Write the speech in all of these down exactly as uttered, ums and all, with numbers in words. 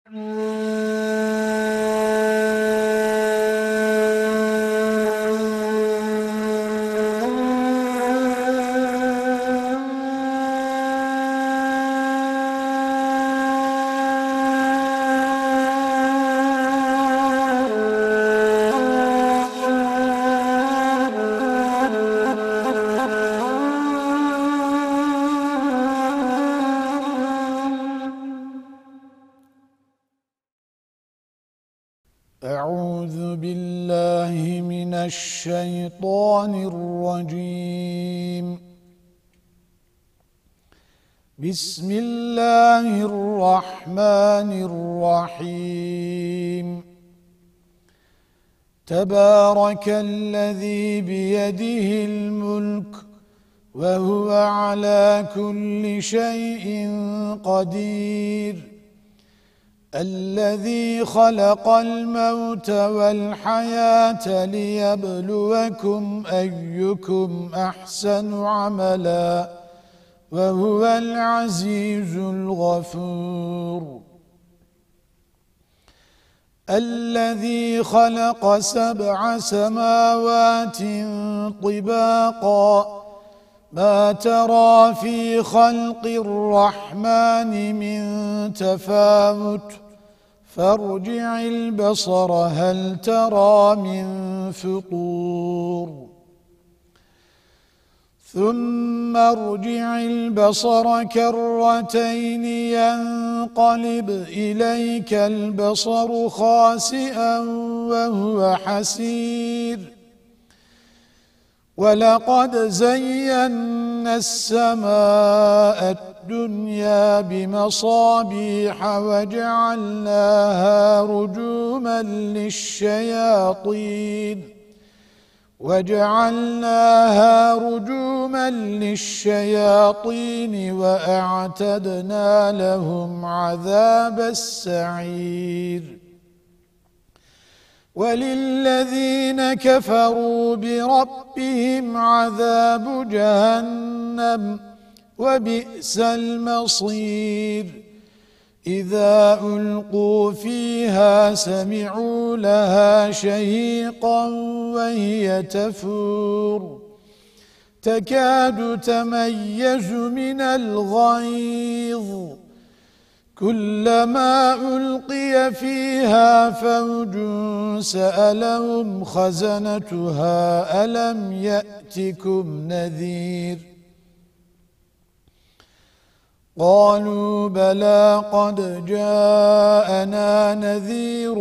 أعوذ بالله من الشيطان الرجيم. بسم الله الرحمن الرحيم. تبارك الذي بيده الملك وهو على كل شيء قدير. الذي خلق الموت والحياة ليبلوكم أيكم أحسن عملا وهو العزيز الغفور. الذي خلق سبع سماوات طباقا ما ترى في خلق الرحمن من تفاوت فارجع البصر هل ترى من فطور ثم ارجع البصر كرتين ينقلب إليك البصر خاسئا وهو حسير. ولقد زينا السماء الدنيا بمصابيح وجعلناها رجوما للشياطين وجعلناها رجوما للشياطين وأعتدنا لهم عذاب السعير. وللذين كفروا بربهم عذاب جهنم وبئس المصير. إذا ألقوا فيها سمعوا لها شهيقا وهي تفور تكاد تميز من الغيظ كلما ألقي فيها فوج سألهم خزنتها ألم يأتكم نذير قالوا بلى قد جاءنا نذير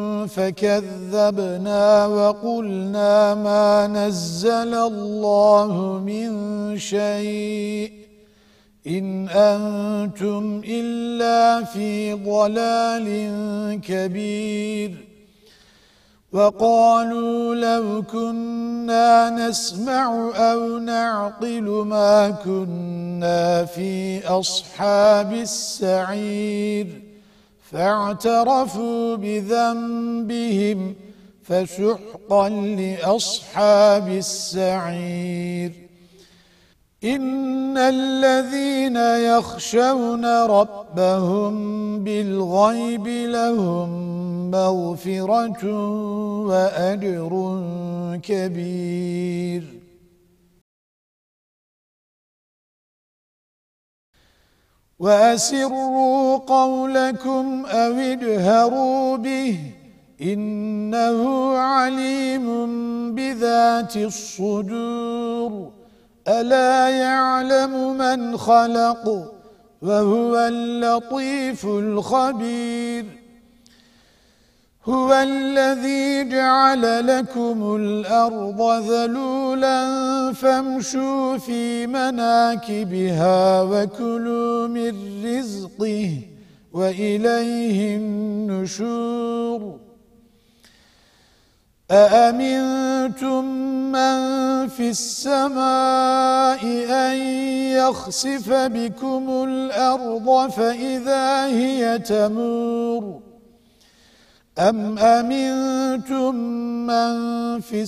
فكذبنا وقلنا ما نزل الله من شيء إن أنتم إلا في ضلال كبير. وقالوا لو كنا نسمع أو نعقل ما كنا في أصحاب السعير فاعترفوا بذنبهم فسحقا لأصحاب السعير. إن الذين يخشون ربهم بالغيب لهم مغفرة وأجر كبير. وأسروا قولكم أو اجهروا به إنه عليم بذات الصدور. ألا يعلم من خلق وهو اللطيف الخبير. هو الذي جعل لكم الأرض ذلولا فامشوا في مناكبها وكلوا من رزقه وإليه النشور. أأمنتم من في السماء أن يخسف بكم الأرض فإذا هي تمور أم أمنتم من في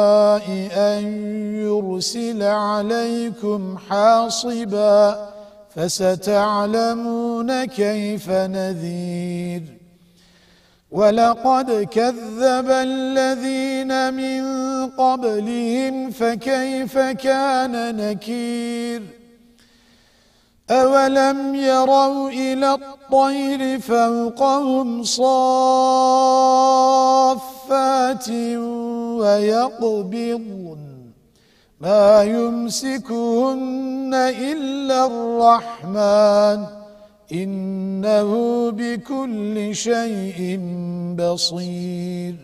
السماء أن يرسل عليكم حاصبا فستعلمون كيف نذير ولقد كذب الذين من قبلهم فكيف كان نكير أولم يروا إلى الطير فوقهم صافات ويقبضن ما يمسكهن إلا الرحمن إنه بكل شيء بصير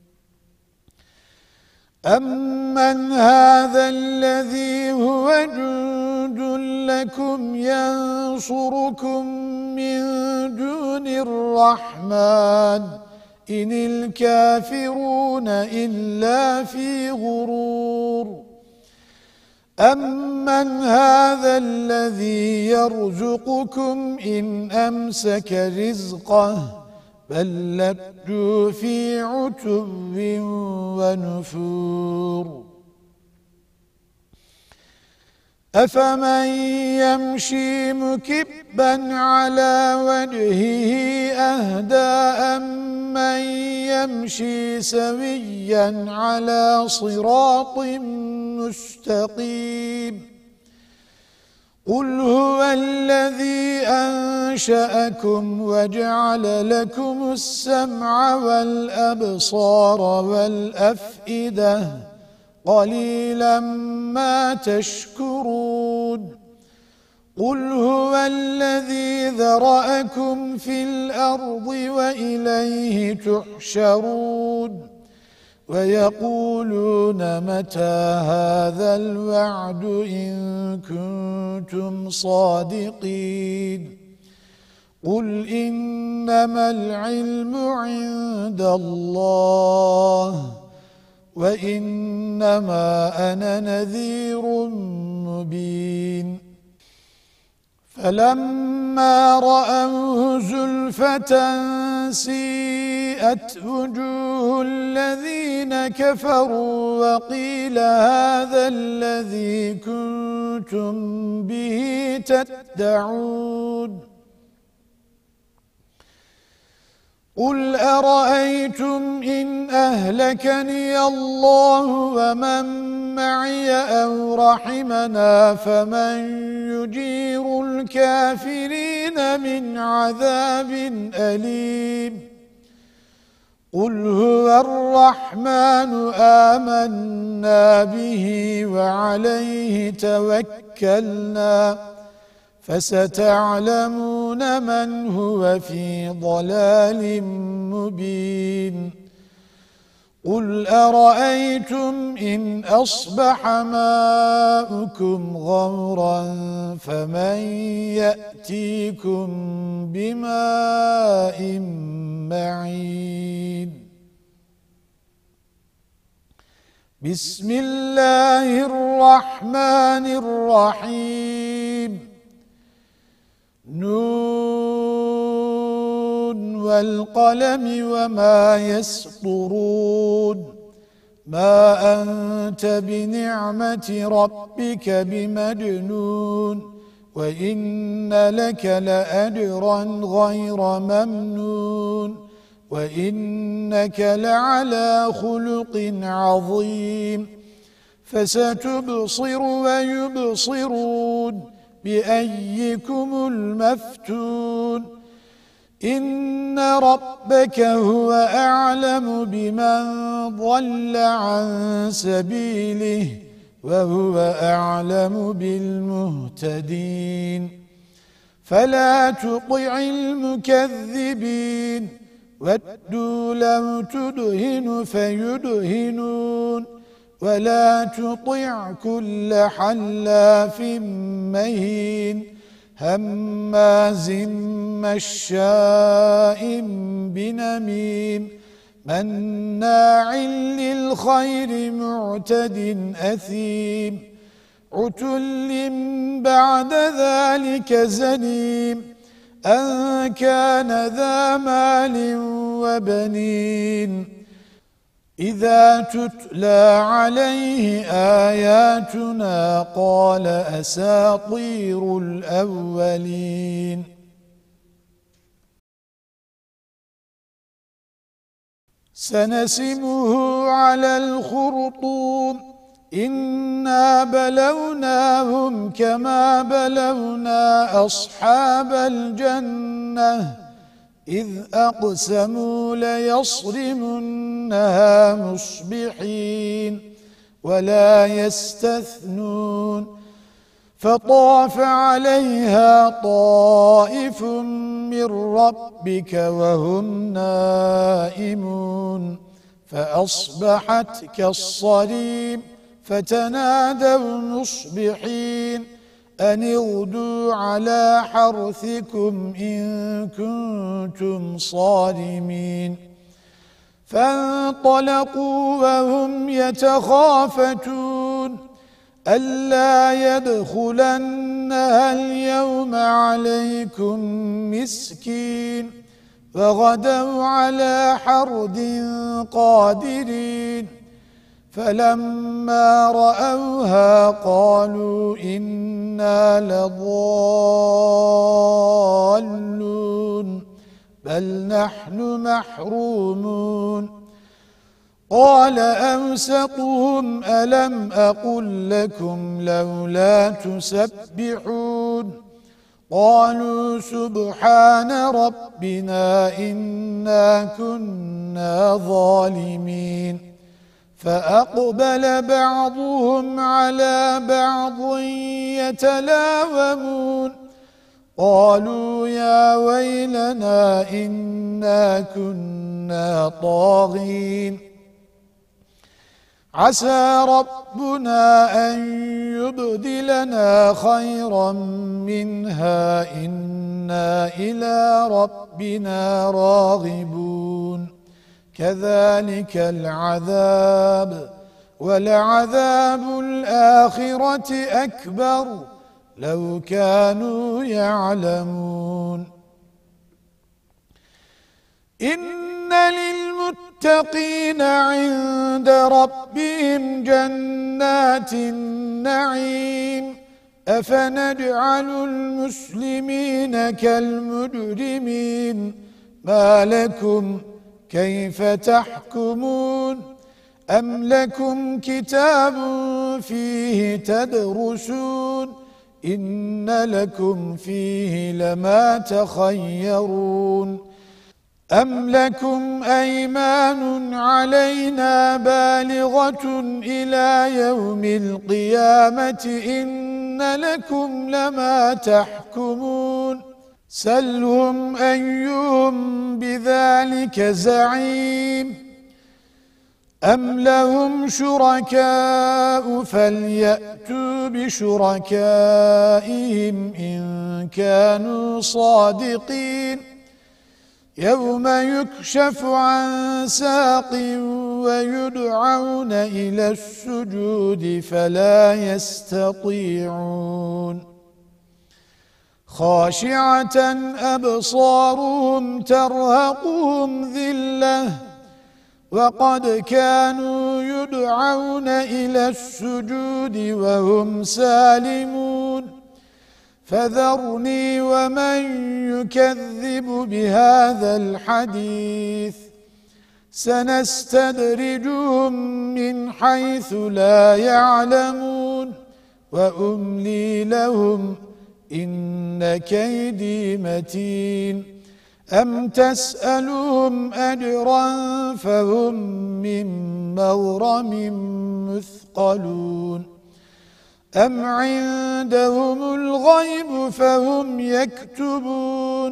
أمن هذا الذي هو جند لكم ينصركم من دون الرحمن إن الكافرون إلا في غرور أمن هذا الذي يرزقكم إن أمسك رزقه بل لجوا في عتب ونفور أفمن يمشي مكبا على وجهه أهدى أمن يمشي سويا على صراط مستقيم قل هو الذي أنشأكم وجعل لكم السمع والأبصار والأفئدة قليلا ما تشكرون قل هو الذي ذرأكم في الأرض وإليه تحشرون ويقولون متى هذا الوعد إن كنتم صادقين قل إنما العلم عند الله وإنما أنا نذير مبين فلما رأوه زلفة سيئت وجوه الذين كفروا وقيل هذا الذي كنتم به تدعون قل أرأيتم إن أهلكني الله ومن معي أو رحمنا فمن يجير الكافرين من عذاب أليم قل هو الرحمن آمنا به وعليه توكلنا فستعلمون من هو في ضلال مبين قل أرأيتم إن أصبح ماؤكم غورا فمن يأتيكم بماء معين بسم الله الرحمن الرحيم نون والقلم وما يسطرون ما أنت بنعمة ربك بمجنون وإن لك لأجرا غير ممنون وإنك لعلى خلق عظيم فستبصر ويبصرون بأيكم المفتون إن ربك هو أعلم بمن ضل عن سبيله وهو أعلم بالمهتدين فلا تطع المكذبين وادوا لو تدهن فيدهنون ولا تطع كل حلاف مهين هماز مشاء بنميم مناع للخير معتد أثيم عتل بعد ذلك زنيم أن كان ذا مال وبنين إذا تتلى عليه آياتنا قال أساطير الأولين سنسمه على الخرطوم إنا بلوناهم كما بلونا أصحاب الجنة إذ أقسموا ليصرمنها مصبحين ولا يستثنون فطاف عليها طائف من ربك وهم نائمون فأصبحت كالصريم فتنادوا مصبحين أن اغدوا على حرثكم إن كنتم صارمين فانطلقوا وهم يتخافتون ألا يدخلنها اليوم عليكم مسكين وغدوا على حرد قادرين فلما رأوها قالوا إنا لضالون بل نحن محرومون قال أوسطهم ألم أقل لكم لولا تسبحون قالوا سبحان ربنا إنا كنا ظالمين فأقبل بعضهم على بعض يتلاومون قالوا يا ويلنا إنا كنا طاغين عسى ربنا أن يبدلنا خيرا منها إنا إلى ربنا راغبون كذلك العذاب ولعذاب الآخرة أكبر لو كانوا يعلمون إن للمتقين عند ربهم جنات النعيم أفنجعل المسلمين كالمجرمين ما لكم كيف تحكمون أم لكم كتاب فيه تدرسون إن لكم فيه لما تخيرون أم لكم أيمان علينا بالغة إلى يوم القيامة إن لكم لما تحكمون سلهم أيهم بذلك زعيم أم لهم شركاء فليأتوا بشركائهم إن كانوا صادقين يوم يكشف عن ساق ويدعون إلى السجود فلا يستطيعون خاشعة أبصارهم ترهقهم ذلة وقد كانوا يدعون إلى السجود وهم سالمون فذرني ومن يكذب بهذا الحديث سنستدرجهم من حيث لا يعلمون وأملي لهم إن كيدي متين أم تسألهم أجرا فهم من مغرم مثقلون أم عندهم الغيب فهم يكتبون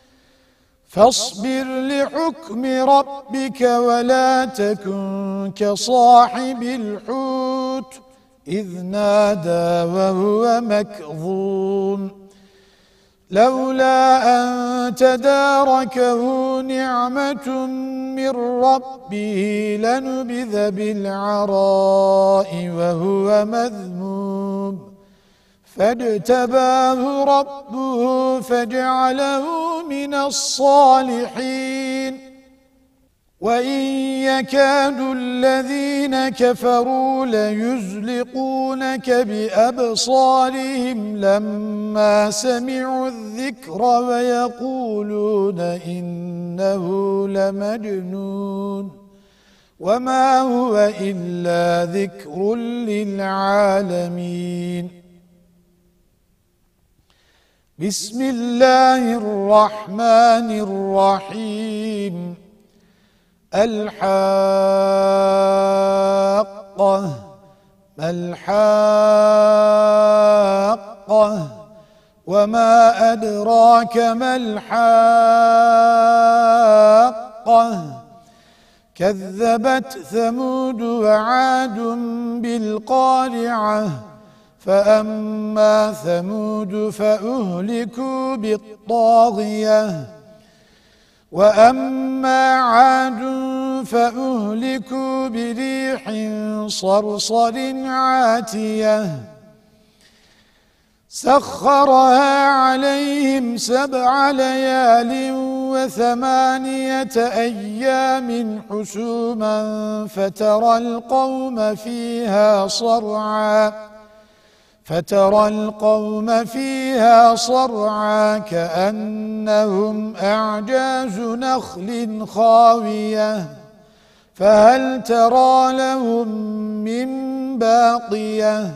فاصبر لحكم ربك ولا تكن كصاحب الحوت إذ نادى وهو مكظوم لولا أن تداركه نعمة من ربه لنبذ بالعراء وهو مذموم فاجتباه ربه فجعله من الصالحين وَإِنْ يَكَادُ الَّذِينَ كَفَرُوا لَيُزْلِقُونَكَ بِأَبْصَارِهِمْ لَمَّا سَمِعُوا الذِّكْرَ وَيَقُولُونَ إِنَّهُ لَمَجْنُونٌ وَمَا هُوَ إِلَّا ذِكْرٌ لِلْعَالَمِينَ بسم الله الرحمن الرحيم الحاقة ما الحاقة وما أدراك ما الحاقة كذبت ثمود وعاد بالقارعة فأما ثمود فأهلكوا بالطاغية وأما عاد فأهلكوا بريح صرصر عاتية سخرها عليهم سبع ليال وثمانية أيام حسوما فترى القوم فيها صرعا فترى القوم فيها صرعا كأنهم أعجاز نخل خاوية فهل ترى لهم من باقية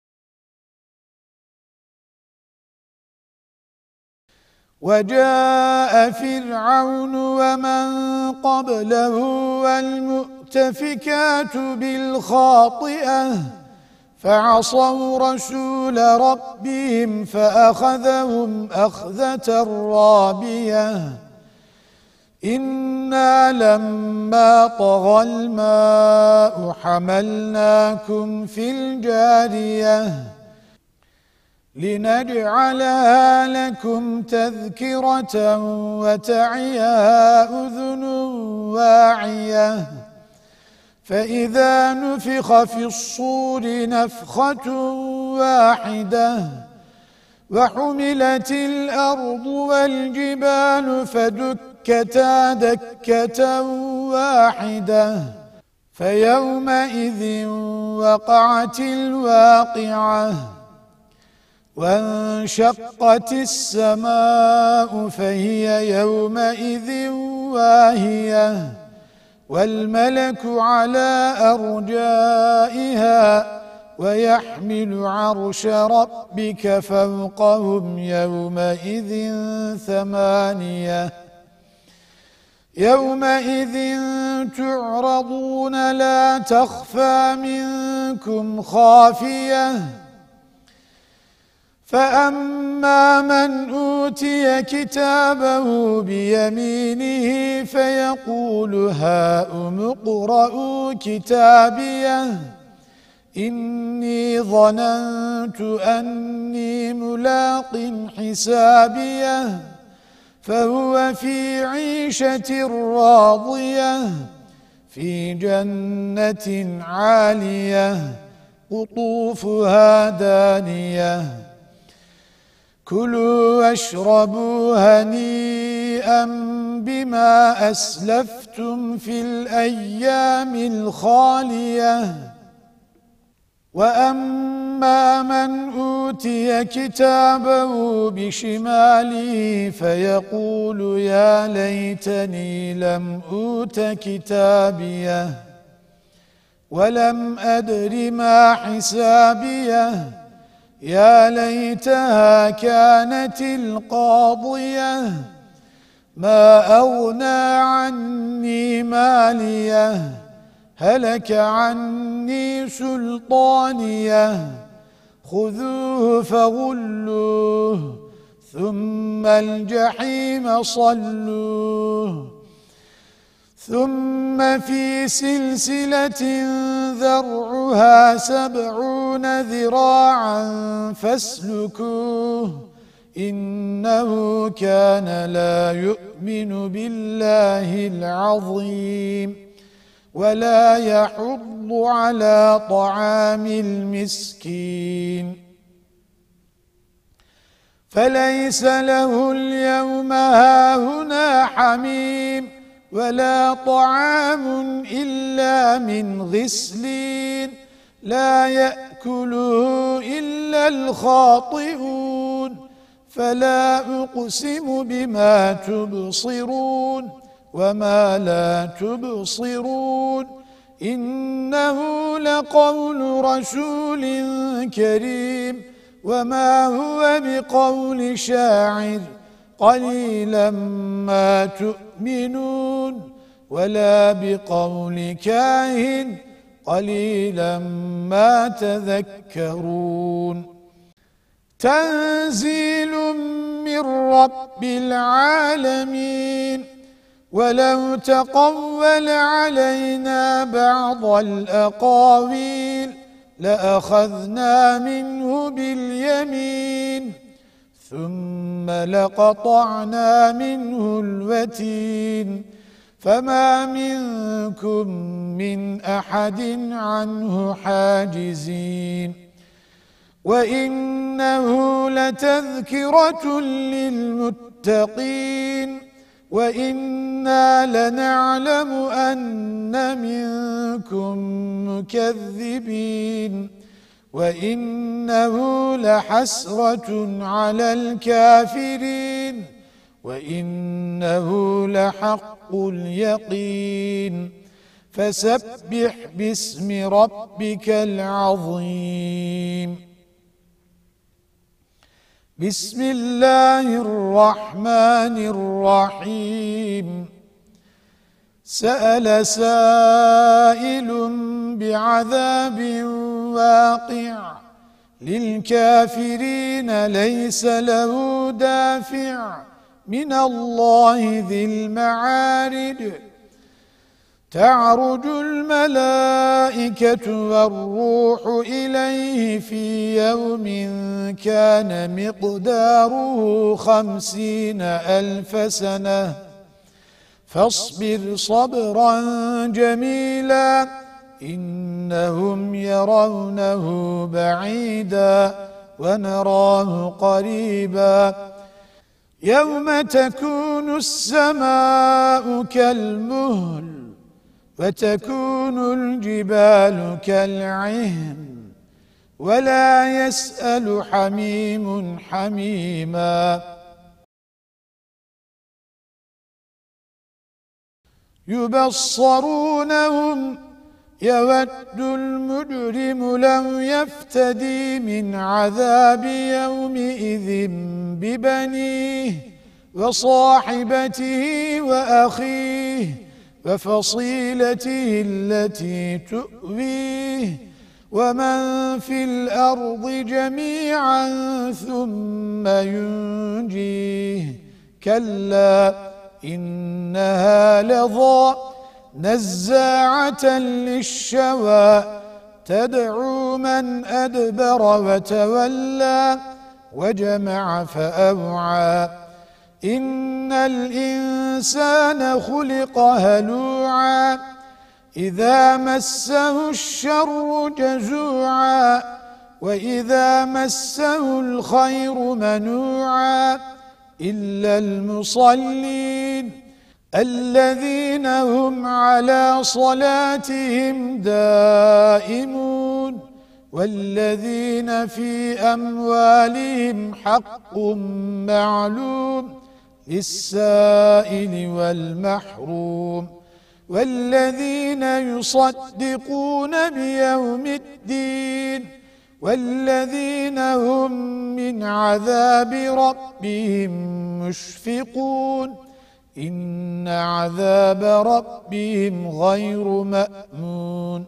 وجاء فرعون ومن قبله والمؤتفكات بالخاطئة فعصوا رسول ربهم فأخذهم أخذة رابية إنا لما طغى الماء حملناكم في الجارية لنجعلها لكم تذكرة وتعيها أذن واعية فإذا نفخ في الصور نفخة واحدة وحملت الأرض والجبال فدكتا دكة واحدة فيومئذ وقعت الواقعة وانشقت السماء فهي يومئذ واهية والملك على أرجائها ويحمل عرش ربك فوقهم يومئذ ثمانية يومئذ تعرضون لا تخفى منكم خافية فأما من أوتي كتابه بيمينه فيقول هاؤم اقرءوا كتابيه إني ظننت أني ملاق حسابيه فهو في عيشة راضية في جنة عالية قطوفها دانية كلوا واشربوا هنيئا بما أسلفتم في الأيام الخالية وأما من أوتي كتابه بشماله فيقول يا ليتني لم أوت كتابيه ولم أدر ما حسابيه يا ليتها كانت القاضية ما أغنى عني ماليه هلك عني سلطانيه خذوه فغلوه ثم الجحيم صلوه ثم في سلسلة ذرعها سبعون ذراعا فاسلكوه إنه كان لا يؤمن بالله العظيم ولا يحض على طعام المسكين فليس له اليوم هاهنا حميم ولا طعام إلا من غسلين لا يأكله إلا الخاطئون فلا أقسم بما تبصرون وما لا تبصرون إنه لقول رسول كريم وما هو بقول شاعر قليلا ما تؤمنون ولا بقول كاهن قليلا ما تذكرون تنزيل من رب العالمين ولو تقول علينا بعض الأقاويل لأخذنا منه باليمين ثم لقطعنا منه الوتين فما منكم من أحد عنه حاجزين وإنه لتذكرة للمتقين وإنا لنعلم أن منكم مكذبين وإنه لحسرة على الكافرين وإنه لحق اليقين فسبح باسم ربك العظيم بسم الله الرحمن الرحيم سأل سائل بعذاب واقع للكافرين ليس له دافع من الله ذي المعارج تعرج الملائكة والروح إليه في يوم كان مقداره خمسين ألف سنة فاصبر صبرا جميلا إنهم يرونه بعيدا ونراه قريبا يوم تكون السماء كالمهل وتكون الجبال كالعهن ولا يسأل حميم حميما يبصرونهم يود المجرم لو يفتدي من عذاب يومئذ ببنيه وصاحبته وأخيه وفصيلته التي تؤويه ومن في الأرض جميعا ثم ينجيه كلا إنها لظى نزاعة للشوى تدعو من أدبر وتولى وجمع فأوعى إن الإنسان خلق هلوعا إذا مسه الشر جزوعا وإذا مسه الخير منوعا إلا المصلين الذين هم على صلاتهم دائمون والذين في أموالهم حق معلوم للسائل والمحروم والذين يصدقون بيوم الدين والذين هم من عذاب ربهم مشفقون إن عذاب ربهم غير مأمون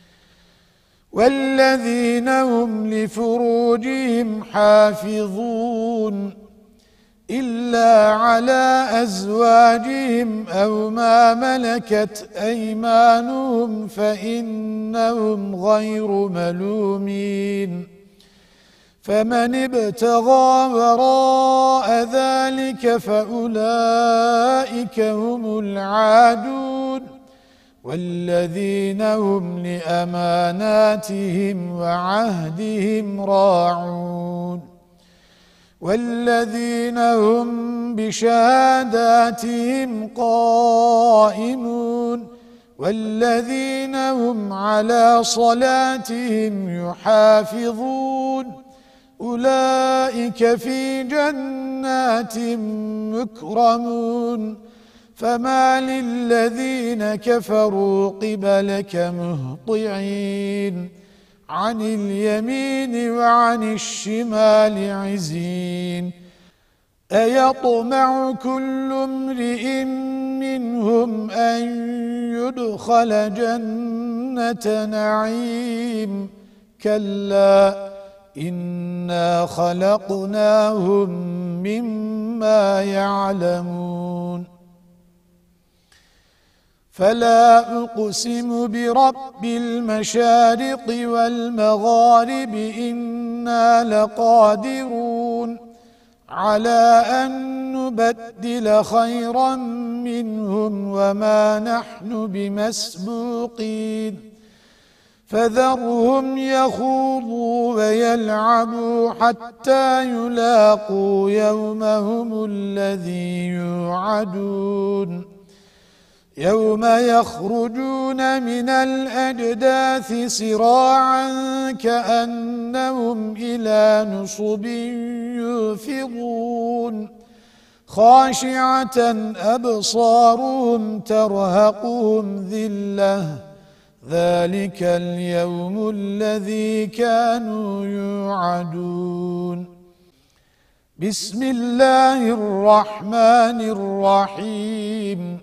والذين هم لفروجهم حافظون إلا على أزواجهم أو ما ملكت أيمانهم فإنهم غير ملومين فمن ابتغى وراء ذلك فأولئك هم العادون والذين هم لأماناتهم وعهدهم راعون والذين هم بشهاداتهم قائمون والذين هم على صلاتهم يحافظون أولئك في جنات مكرمون فما للذين كفروا قبلك مهطعين عن اليمين وعن الشمال عزين أيطمع كل امرئ منهم أن يدخل جنة نعيم كلا إنا خلقناهم مما يعلمون فلا أقسم برب المشارق والمغارب إنا لقادرون على أن نبدل خيرا منهم وما نحن بمسبوقين فذرهم يخوضوا ويلعبوا حتى يلاقوا يومهم الذي يوعدون يوم يخرجون من الأجداث سراعا كأنهم إلى نصب يوفضون خاشعة أبصارهم ترهقهم ذلة ذلك اليوم الذي كانوا يوعدون بسم الله الرحمن الرحيم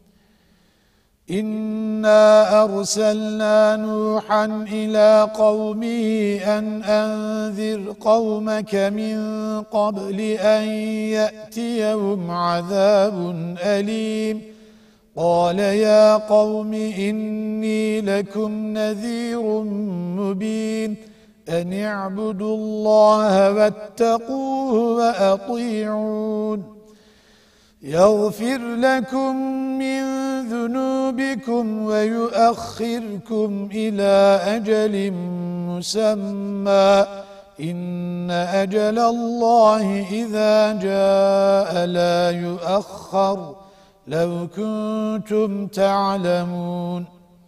إنا أرسلنا نوحا إلى قومه أن أنذر قومك من قبل أن يأتيهم عذاب أليم قال يا قوم إني لكم نذير مبين أن اعبدوا الله واتقوه وأطيعون يغفر لكم من ذنوبكم ويؤخركم إلى أجل مسمى إن أجل الله إذا جاء لا يؤخر لو كنتم تعلمون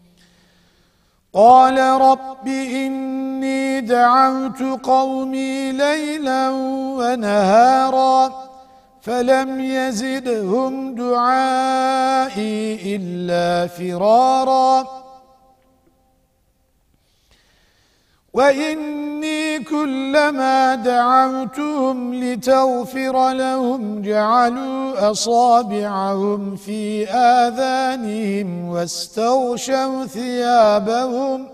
قال رب إني دعوت قومي ليلا ونهارا فلم يزدهم دعائي إلا فرارا وإني كلما دعوتهم لتغفر لهم جعلوا أصابعهم في آذانهم واستغشوا ثيابهم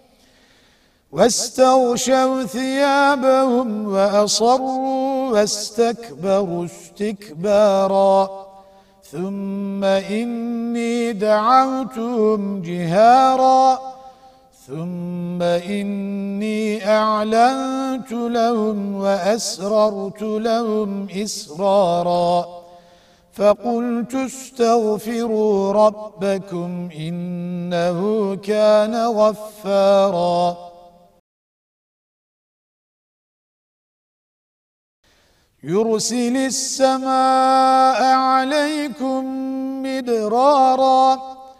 واستغشوا ثيابهم وأصروا واستكبروا استكبارا ثم إني دعوتهم جهارا ثم إني أعلنت لهم وأسررت لهم إسرارا فقلت استغفروا ربكم إنه كان غفارا يرسل السماء عليكم مدرارا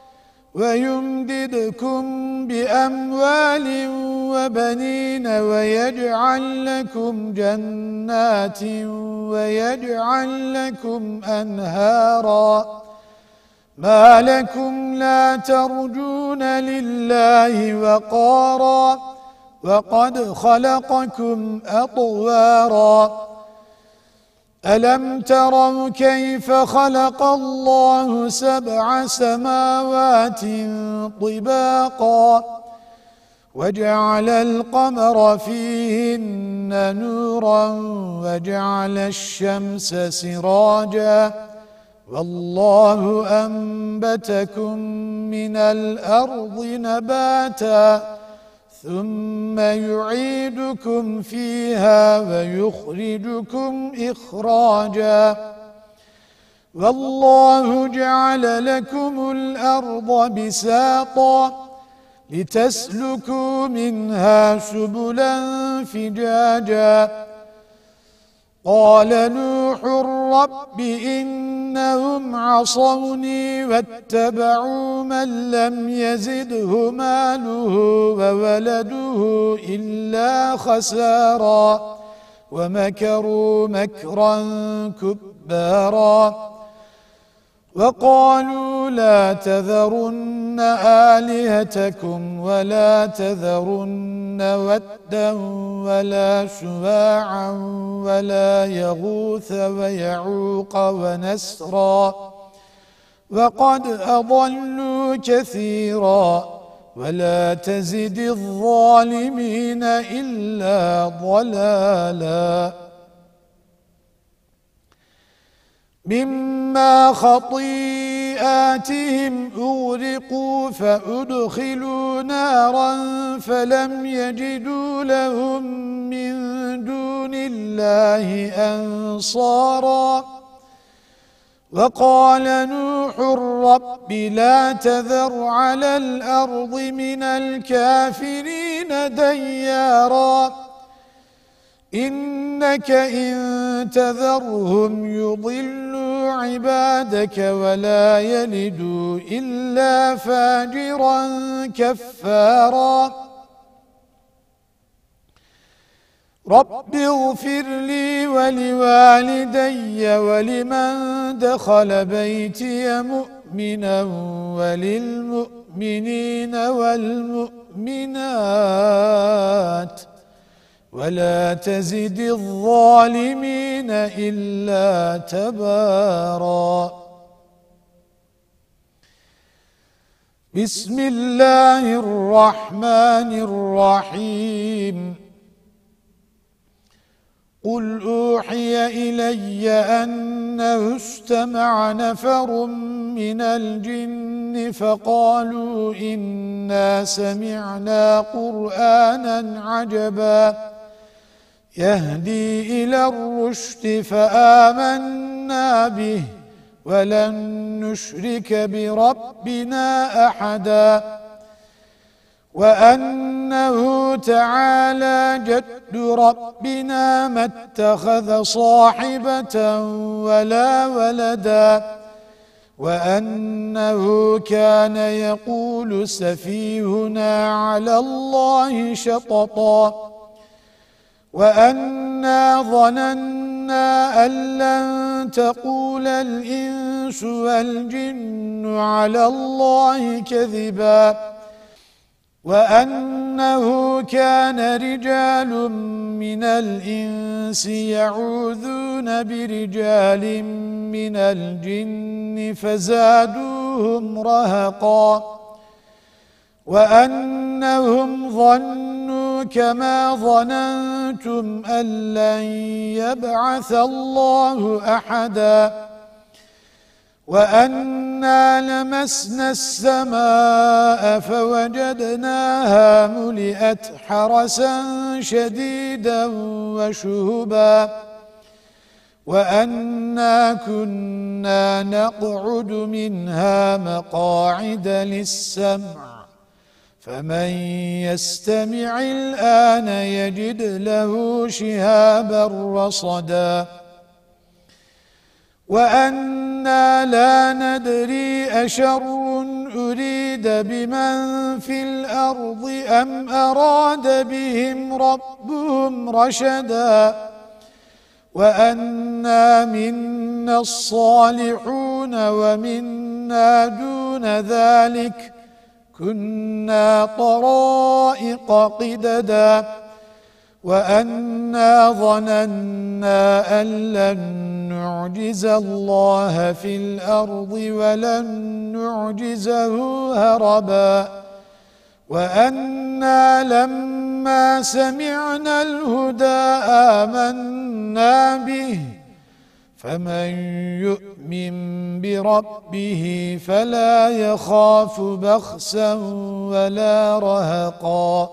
ويمددكم بأموال وبنين ويجعل لكم جنات ويجعل لكم أنهارا ما لكم لا ترجون لله وقارا وقد خلقكم أطوارا ألم تروا كيف خلق الله سبع سماوات طباقا وجعل القمر فيهن نورا وجعل الشمس سراجا والله أنبتكم من الأرض نباتا ثم يعيدكم فيها ويخرجكم إخراجا والله جعل لكم الأرض بساطا لتسلكوا منها سبلا فجاجا قال نوح رب إنهم عصوني واتبعوا من لم يزده ماله وولده إلا خسارا ومكروا مكرا كبارا وقالوا لا تذرن آلهتكم ولا تذرن ودا ولا سواعا ولا يغوث ويعوق ونسرا وقد أضلوا كثيرا ولا تزد الظالمين إلا ضلالا مما خطيئاتهم أغرقوا فأدخلوا نارا فلم يجدوا لهم من دون الله أنصارا وقال نوح رب لا تذر على الأرض من الكافرين ديارا إنك إن تذرهم يضلوا عبادك ولا يلدوا إلا فاجرا كفارا رب اغفر لي ولوالدي ولمن دخل بيتي مؤمنا وللمؤمنين والمؤمنات ولا تزد الظالمين إلا تبارا بسم الله الرحمن الرحيم قل أوحي إلي أنه استمع نفر من الجن فقالوا إنا سمعنا قرآنا عجبا يهدي إلى الرشد فآمنا به ولن نشرك بربنا أحدا وأنه تعالى جد ربنا ما اتخذ صاحبة ولا ولدا وأنه كان يقول سفيهنا على الله شططا وأنا ظننا أن لن تقول الإنس والجن على الله كذبا وأنه كان رجال من الإنس يعوذون برجال من الجن فزادوهم رهقا وأنهم ظنوا كما ظننتم أن لن يبعث الله أحدا وأنا لمسنا السماء فوجدناها ملئت حرسا شديدا وشهبا وأنا كنا نقعد منها مقاعد للسمع فمن يستمع الآن يجد له شهابا رصدا وأنا لا ندري أشر أريد بمن في الأرض أم أراد بهم ربهم رشدا وأنا منا الصالحون ومنا دون ذلك كنا طرائق قددا وأنا ظننا أن لن نعجز الله في الأرض ولن نعجزه هربا وأنا لما سمعنا الهدى آمنا به فمن يؤمن بربه فلا يخاف بخسا ولا رهقا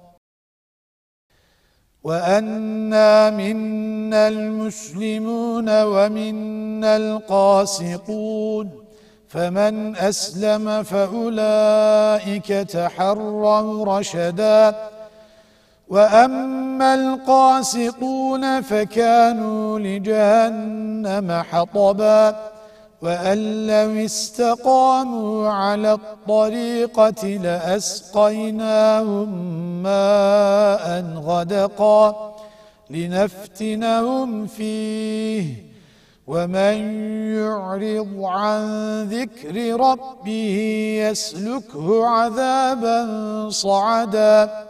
وأنا منا المسلمون ومنا القاسطون فمن أسلم فأولئك تحروا رشدا وأما وأما القاسطون فكانوا لجهنم حطبا وأن لو استقاموا على الطريقة لأسقيناهم ماء غدقا لنفتنهم فيه ومن يعرض عن ذكر ربه يسلكه عذابا صعدا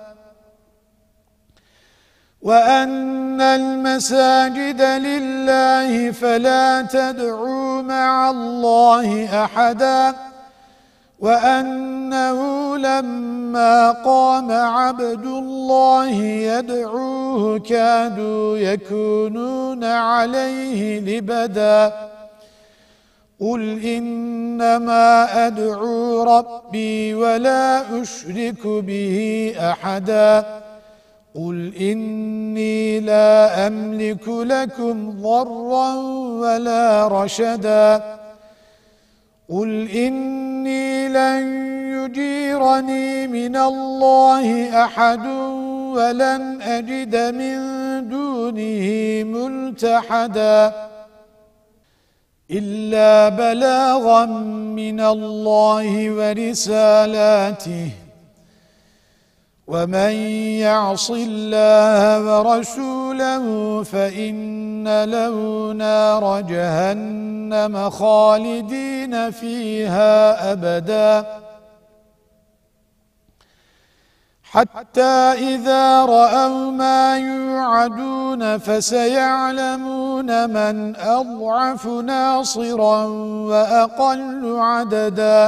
وأن المساجد لله فلا تدعوا مع الله أحدا وأنه لما قام عبد الله يدعوه كادوا يكونون عليه لبدا قل إنما أدعو ربي ولا أشرك به أحدا قل إني لا أملك لكم ضرا ولا رشدا قل إني لن يجيرني من الله أحد ولن أجد من دونه ملتحدا إلا بلاغا من الله ورسالاته ومن يعص الله ورسوله فإن له نار جهنم خالدين فيها أبدا حتى إذا رأوا ما يوعدون فسيعلمون من أضعف ناصرا وأقل عددا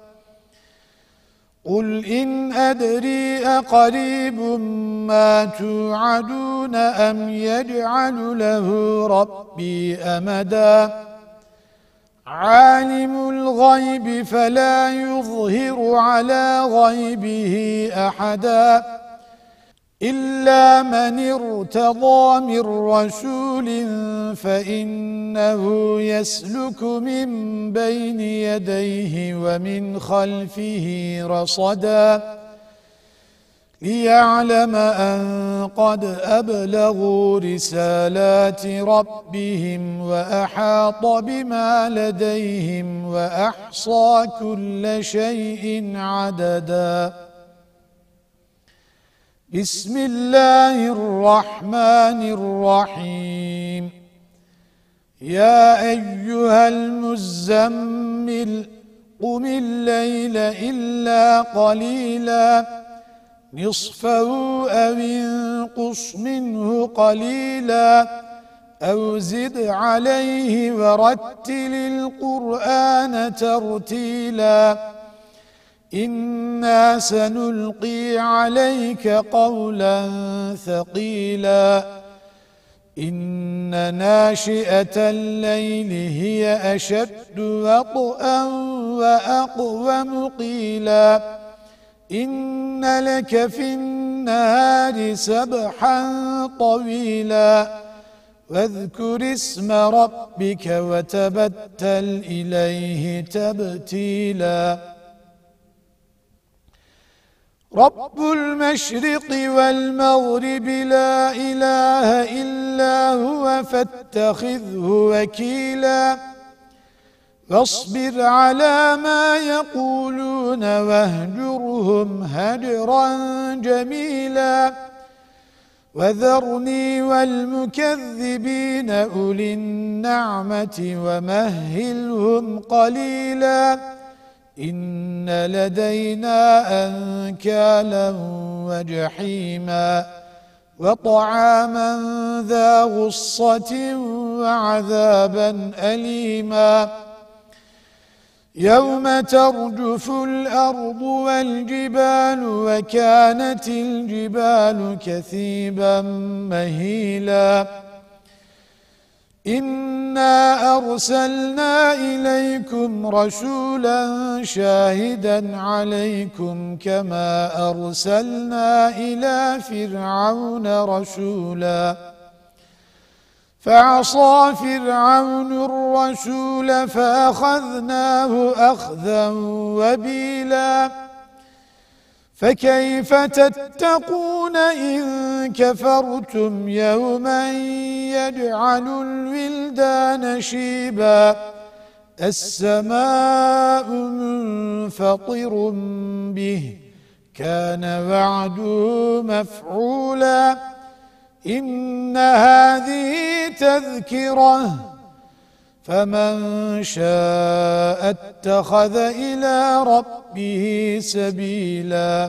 قل إن أدري أقريب ما توعدون أم يجعل له ربي أمدا عالم الغيب فلا يظهر على غيبه أحدا إلا من ارتضى من رسول فإنه يسلك من بين يديه ومن خلفه رصدا ليعلم أن قد أبلغوا رسالات ربهم وأحاط بما لديهم وأحصى كل شيء عددا بسم الله الرحمن الرحيم يا أيها المزمل قم الليل إلا قليلا نصفه أو انقص منه قليلا أو زد عليه ورتل القرآن ترتيلا إنا سنلقي عليك قولا ثقيلا إن ناشئة الليل هي أشد وطئا وأقوم قيلا إن لك في النهار سبحا طويلا واذكر اسم ربك وتبتل إليه تبتيلا رب المشرق والمغرب لا إله إلا هو فاتخذه وكيلا واصبر على ما يقولون واهجرهم هجرا جميلا وذرني والمكذبين أولي النعمة ومهلهم قليلا إن لدينا أنكالا وجحيما وطعاما ذا غصة وعذابا أليما يوم ترجف الأرض والجبال وكانت الجبال كثيبا مهيلا إنا أرسلنا إليكم رسولا شاهدا عليكم كما أرسلنا إلى فرعون رسولا فعصى فرعون الرسول فأخذناه أخذا وبيلا فكيف تتقون إن كفرتم يوما يجعل الولدان شيبا السماء منفطر به كان وعده مفعولا إن هذه تذكرة فمن شاء اتخذ إلى ربه سبيلا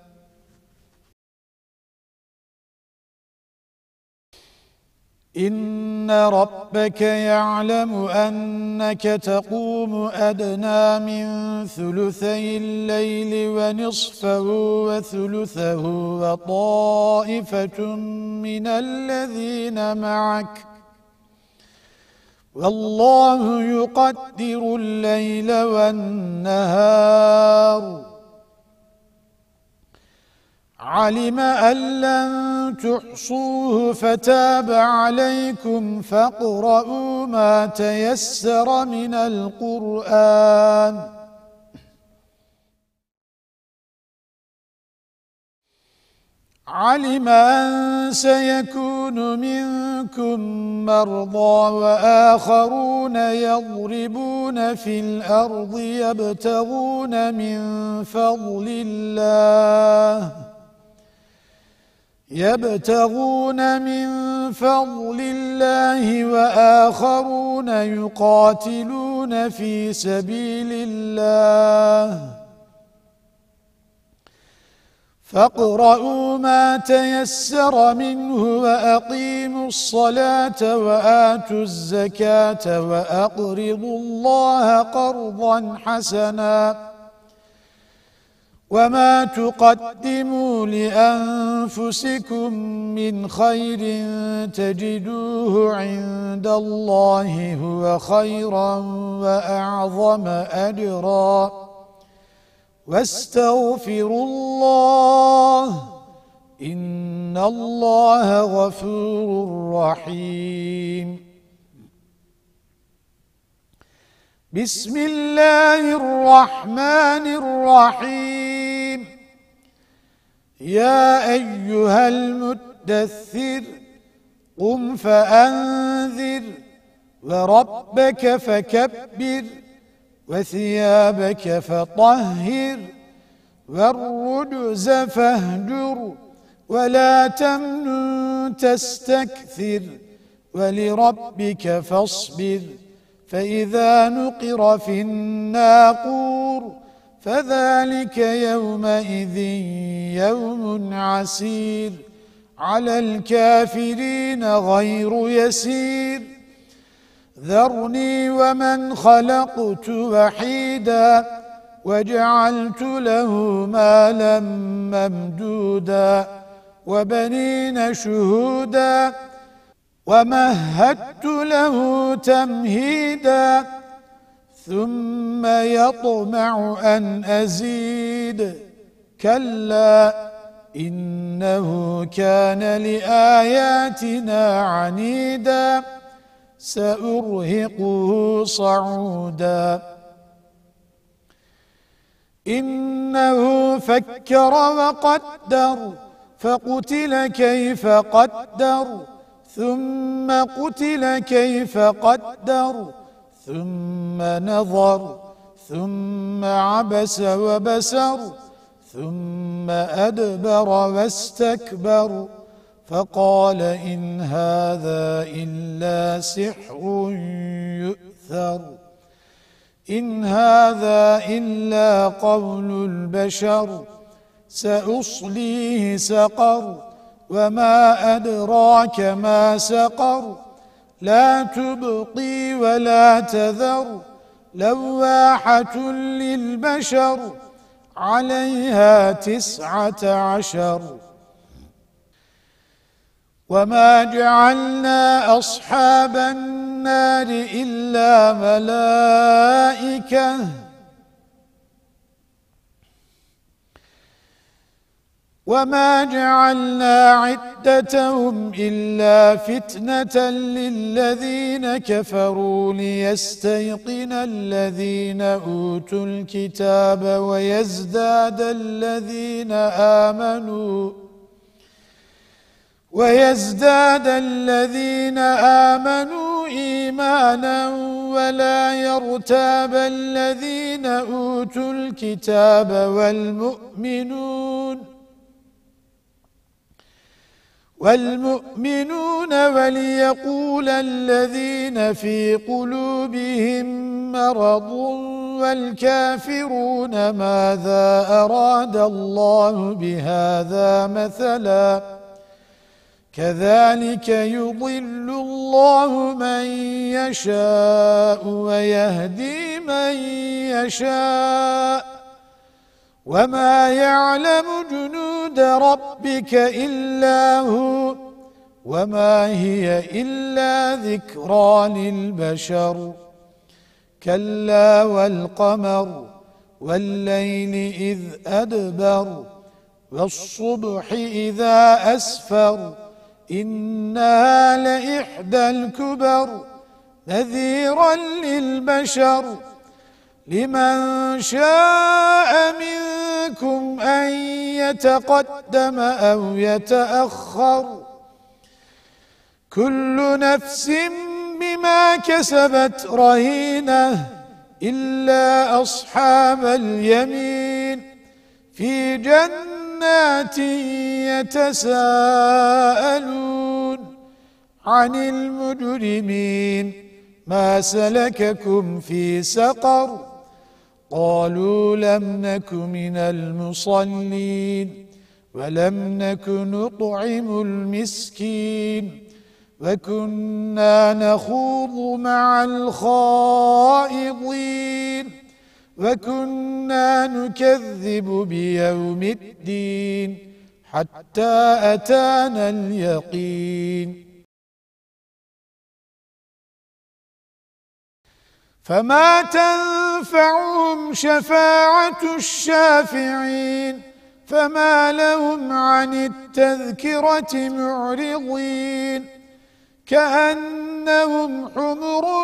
إن ربك يعلم أنك تقوم أدنى من ثلثي الليل ونصفه وثلثه وطائفة من الذين معك والله يقدر الليل والنهار علم أن لن تحصوه فتاب عليكم فاقرؤوا ما تيسر من القرآن علم أن سيكون منكم مرضى وآخرون يضربون في الأرض يبتغون من فضل الله يبتغون من فضل الله وآخرون يقاتلون في سبيل الله فاقرؤوا ما تيسر منه وأقيموا الصلاة وآتوا الزكاة وأقرضوا الله قرضا حسنا وما تقدموا لأنفسكم من خير تجدوه عند الله هو خيرا وأعظم أجرا واستغفروا الله إن الله غفور رحيم بسم الله الرحمن الرحيم يا أيها المدثر قم فأنذر وربك فكبر وثيابك فطهر والرجز فاهجر ولا تمنن تستكثر ولربك فاصبر فإذا نقر في الناقور فذلك يومئذ يوم عسير على الكافرين غير يسير ذرني ومن خلقت وحيدا وجعلت له مالا ممدودا وبنين شهودا ومهدت له تمهيدا ثم يطمع أن أزيد كلا إنه كان لآياتنا عنيدا سأرهقه صعودا إنه فكر وقدر فقتل كيف قدر ثم قتل كيف قدر ثم نظر ثم عبس وبسر ثم أدبر واستكبر فقال إن هذا إلا سحر يؤثر إن هذا إلا قول البشر سأصليه سقر وما أدراك ما سقر لا تبقي ولا تذر لواحة للبشر عليها تسعة عشر وما جعلنا أصحاب النار إلا ملائكة وما جعلنا عدتهم إلا فتنة للذين كفروا ليستيقن الذين أوتوا الكتاب ويزداد الذين آمنوا ويزداد الذين آمنوا إيمانا ولا يرتاب الذين أوتوا الكتاب والمؤمنون والمؤمنون وليقول الذين في قلوبهم مرض والكافرون ماذا أراد الله بهذا مثلا كذلك يضل الله من يشاء ويهدي من يشاء وما يعلم جنود ربك إلا هو وما هي إلا ذكرى للبشر كلا والقمر والليل إذ أدبر والصبح إذا أسفر إنها لإحدى الكبر نذيرا للبشر لمن شاء منكم أن يتقدم أو يتأخر كل نفس بما كسبت رهينة إلا أصحاب اليمين في جنات يتساءلون عن المجرمين ما سلككم في سقر قالوا لم نك من المصلين ولم نك نطعم المسكين وكنا نخوض مع الخائضين وكنا نكذب بيوم الدين حتى أتانا اليقين فما تنفعهم شفاعة الشافعين فما لهم عن التذكرة معرضين كأنهم حمر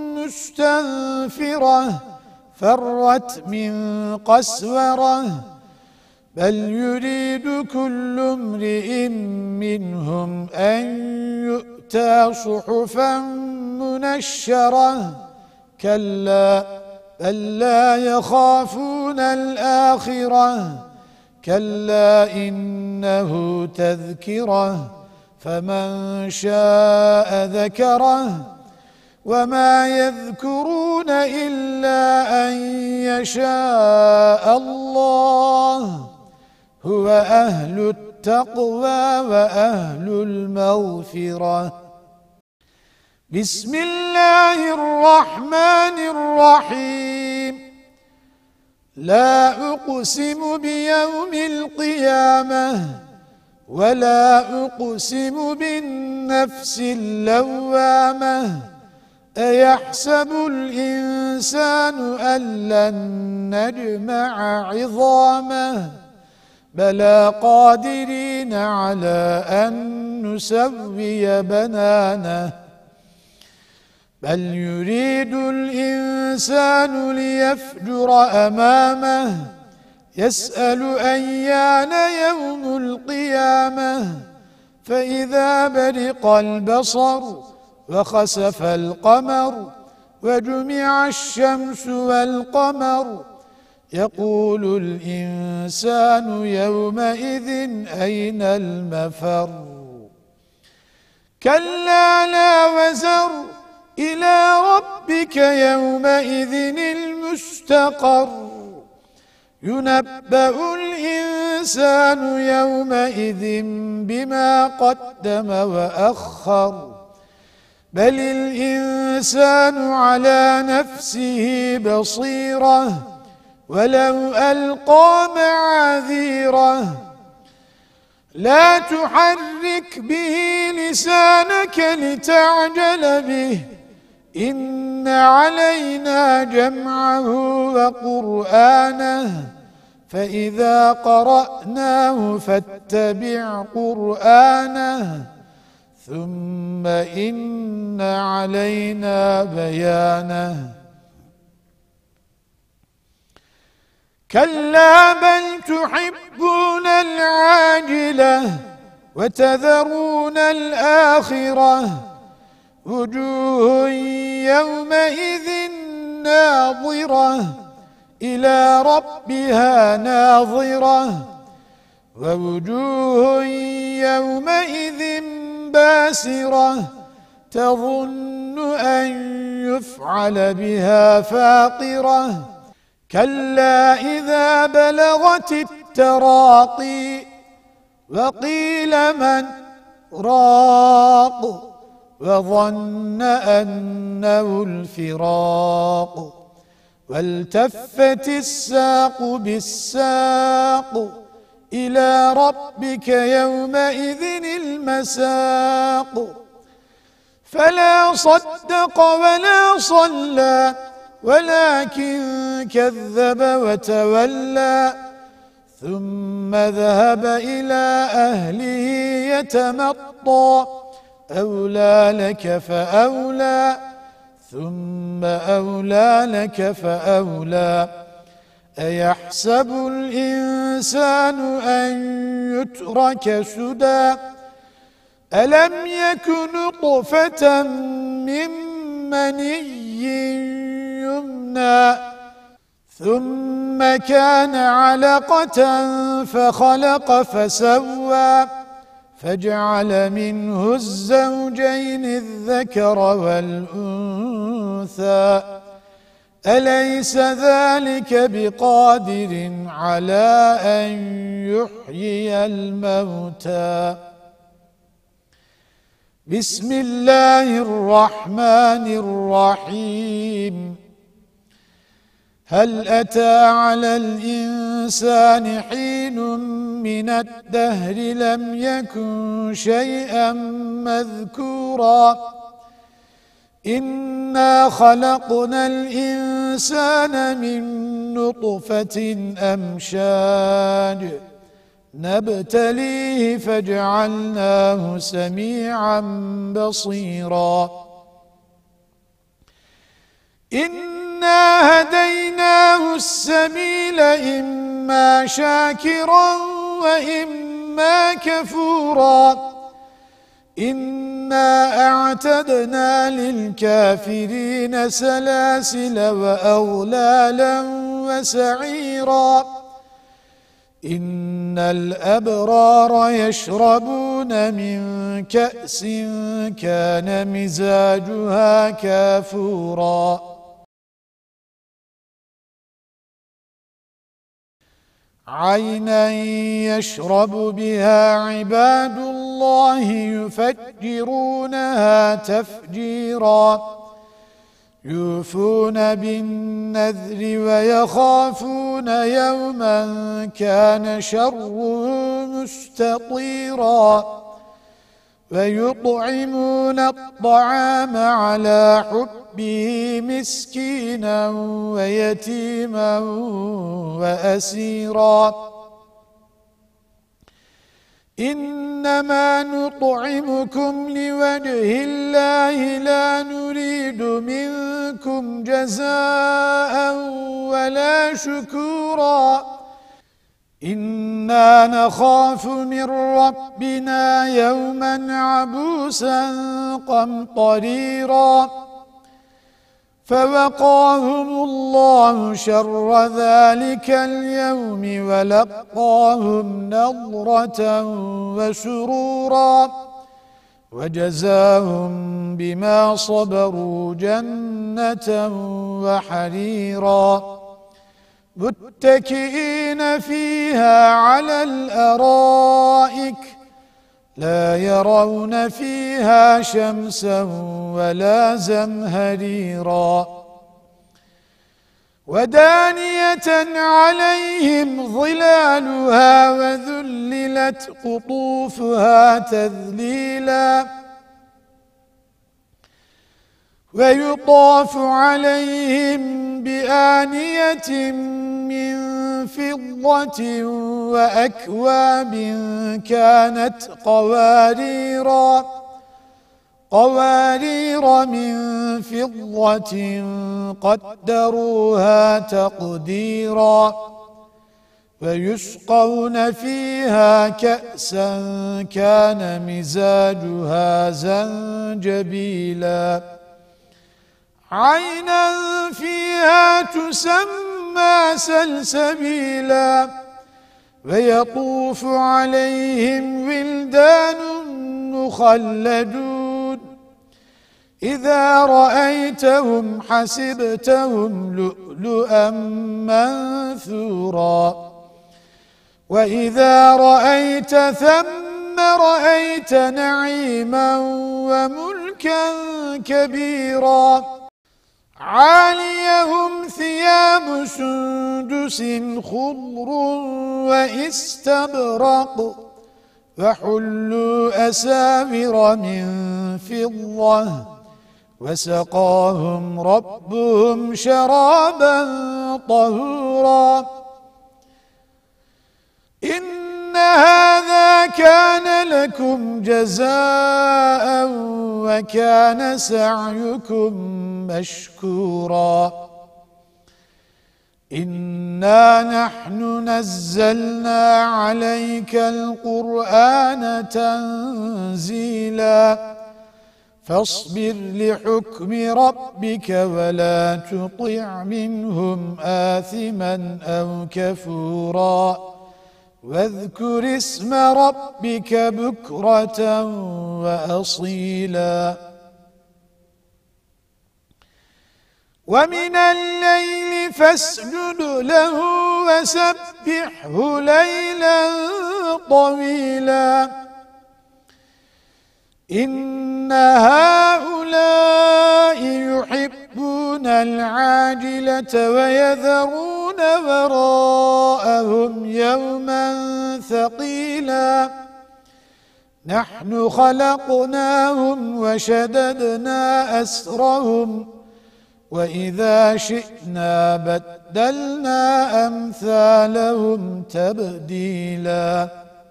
مستنفرة فرت من قسورة بل يريد كل امرئ منهم أن يؤتى صحفا منشرة كلا بل لا يخافون الآخرة كلا إنه تذكرة فمن شاء ذكره وما يذكرون إلا أن يشاء الله هو أهل التقوى وأهل المغفرة بسم الله الرحمن الرحيم لا أقسم بيوم القيامة ولا أقسم بالنفس اللوامة أيحسب الإنسان أن لن نجمع عظامه بلى قادرين على أن نسوي بنانه بل يريد الإنسان ليفجر أمامه يسأل أيان يوم القيامة فإذا برق البصر وخسف القمر وجمع الشمس والقمر يقول الإنسان يومئذ أين المفر كلا لا وزر إلى ربك يومئذ المستقر ينبأ الإنسان يومئذ بما قدم وأخر بل الإنسان على نفسه بصيرة ولو ألقى معاذيره لا تحرك به لسانك لتعجل به إن علينا جمعه وقرآنه فإذا قرأناه فاتبع قرآنه ثم إن علينا بيانه كلا بل تحبون العاجلة وتذرون الآخرة وجوه يومئذ ناظرة إلى ربها ناظرة ووجوه يومئذ باسرة تظن أن يفعل بها فاقرة كلا إذا بلغت التراقي وقيل من راق وظن أنه الفراق والتفت الساق بالساق إلى ربك يومئذ المساق فلا صدق ولا صلى ولكن كذب وتولى ثم ذهب إلى أهله يتمطى أولى لك فأولى ثم أولى لك فأولى أيحسب الإنسان أن يترك سدى ألم يك نطفة من مني يمنى ثم كان علقة فخلق فسوى فجعل منه الزوجين الذكر والأنثى أليس ذلك بقادر على أن يحيي الموتى بسم الله الرحمن الرحيم هل أتى على الإنسان حين من الدهر لم يكن شيئا مذكورا إنا خلقنا الإنسان من نطفة أمشاج نبتليه فجعلناه سميعا بصيرا إنا هديناه السبيل إما شاكرا وإما كفورا إنا أعتدنا للكافرين سلاسل وأغلالا وسعيرا إن الأبرار يشربون من كأس كان مزاجها كافورا عينا يشرب بها عباد الله يفجرونها تفجيرا يوفون بالنذر ويخافون يوما كان شره مستطيرا ويطعمون الطعام على حبه مسكينا ويتيما وأسيرا إنما نطعمكم لوجه الله لا نريد منكم جزاء ولا شكورا إنا نخاف من ربنا يوما عبوسا قمطريرا فوقاهم الله شر ذلك اليوم ولقاهم نضرة وسرورا وجزاهم بما صبروا جنة وحريرا متكئين فيها على الأرائك لا يرون فيها شمسا ولا زمهريرا ودانية عليهم ظلالها وذللت قطوفها تذليلا ويطاف عليهم بآنية من فضة وأكواب كانت قواريرا قوارير من فضة قدروها تقديرا ويسقون فيها كأسا كان مزاجها زنجبيلا عينا فيها تسمى سلسبيلا ويطوف عليهم ولدان مخلدون إذا رأيتهم حسبتهم لؤلؤا منثورا وإذا رأيت ثم رأيت نعيما وملكا كبيرا عاليهم ثياب سندس خضر وإستبرق وحلوا أساور من فضة وسقاهم ربهم شرابا طهورا إن هذا كان لكم جزاء وكان سعيكم مشكورا إنا نحن نزلنا عليك القرآن تنزيلا فاصبر لحكم ربك ولا تطع منهم آثما أو كفورا واذكر اسم ربك بكرة وأصيلا ومن الليل فاسجد له وسبحه ليلا طويلا إن هؤلاء يحبون العاجلة ويذرون وراءهم يوما ثقيلا نحن خلقناهم وشددنا أسرهم وإذا شئنا بدلنا أمثالهم تبديلا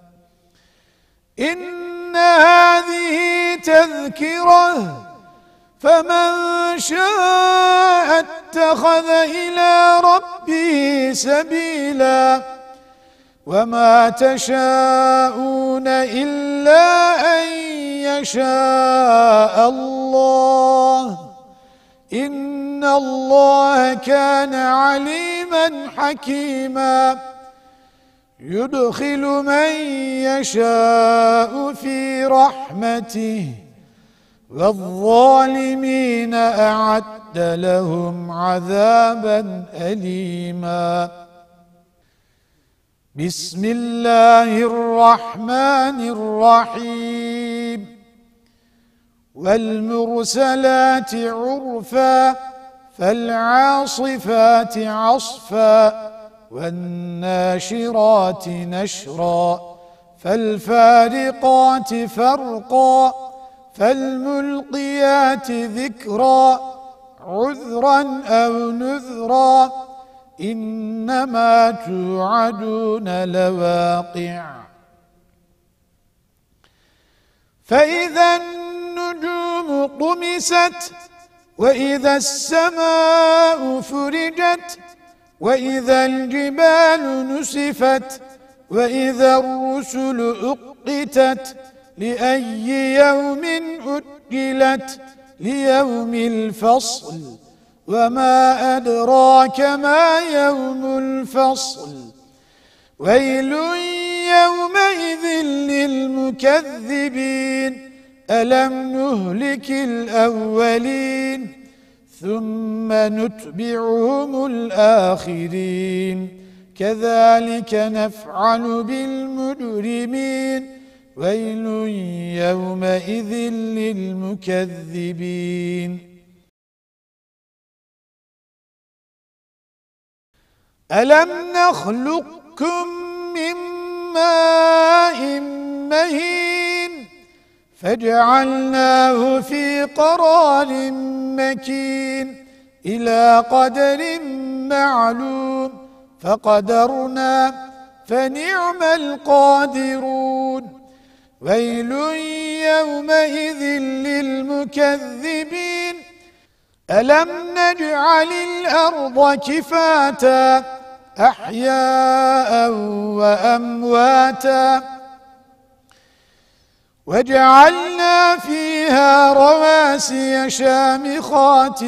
إن هذه تذكرة فمن شاء اتخذ إلى ربه سبيلا وما تشاءون إلا أن يشاء الله إن الله كان عليما حكيما يدخل من يشاء في رحمته والظالمين أعد لهم عذابا أليما بسم الله الرحمن الرحيم والمرسلات عرفا فالعاصفات عصفا والناشرات نشرا فالفارقات فرقا فالملقيات ذكرا عذرا أو نذرا إنما توعدون لواقع فإذا النجوم طمست وإذا السماء فرجت وإذا الجبال نسفت وإذا الرسل أقتت لأي يوم أجلت ليوم الفصل وما أدراك ما يوم الفصل ويل يومئذ للمكذبين ألم نهلك الأولين ثم نتبعهم الآخرين كذلك نفعل بالمجرمين ويل يومئذ للمكذبين ألم نخلقكم من ماء مهين فجعلناه في قرار مكين إلى قدر معلوم فقدرنا فنعم القادرون ويل يومئذ للمكذبين ألم نجعل الأرض كفاتا أحياء وأمواتا وجعلنا فيها رواسي شامخات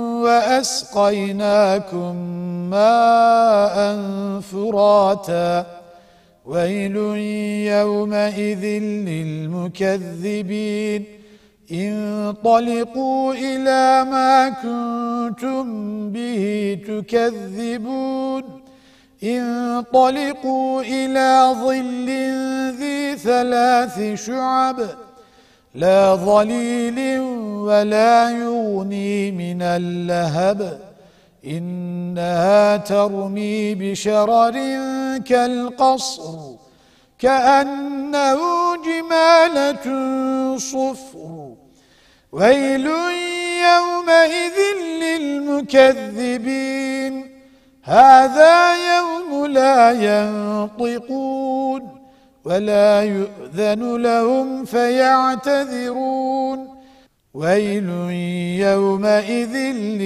وأسقيناكم ماء فراتا ويل يومئذ للمكذبين انطلقوا إلى ما كنتم به تكذبون انطلقوا إلى ظل ذي ثلاث شعب لا ظليل ولا يغني من اللهب إنها ترمي بشرر كالقصر كأنه جمالة صفر ويل يومئذ للمكذبين هذا يوم لا ينطقون ولا يؤذن لهم فيعتذرون ويل يومئذ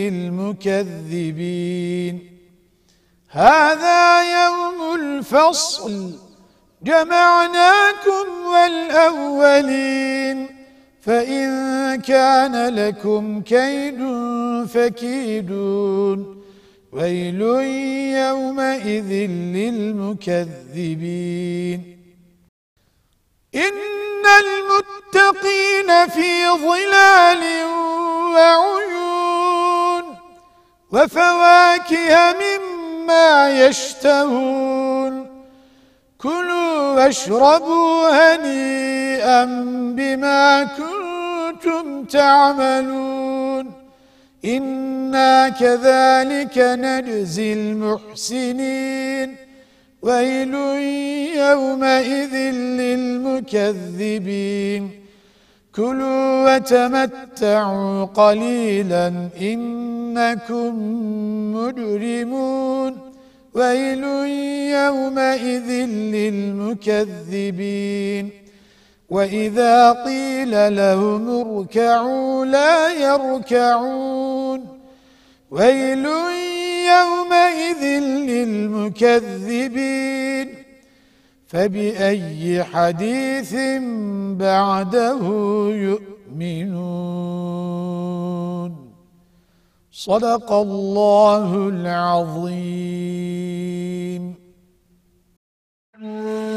للمكذبين هذا يوم الفصل جمعناكم والأولين فإن كان لكم كيد فكيدون ويل يومئذ للمكذبين إن المتقين في ظلال وعيون وفواكه مما يشتهون كلوا واشربوا هنيئا بما كنتم تعملون إنا كذلك نجزي المحسنين ويل يومئذ للمكذبين كلوا وتمتعوا قليلا إنكم مجرمون ويل يومئذ للمكذبين وإذا قيل لهم اركعوا لا يركعون ويل يومئذ للمكذبين فبأي حديث بعده يؤمنون صدق الله العظيم.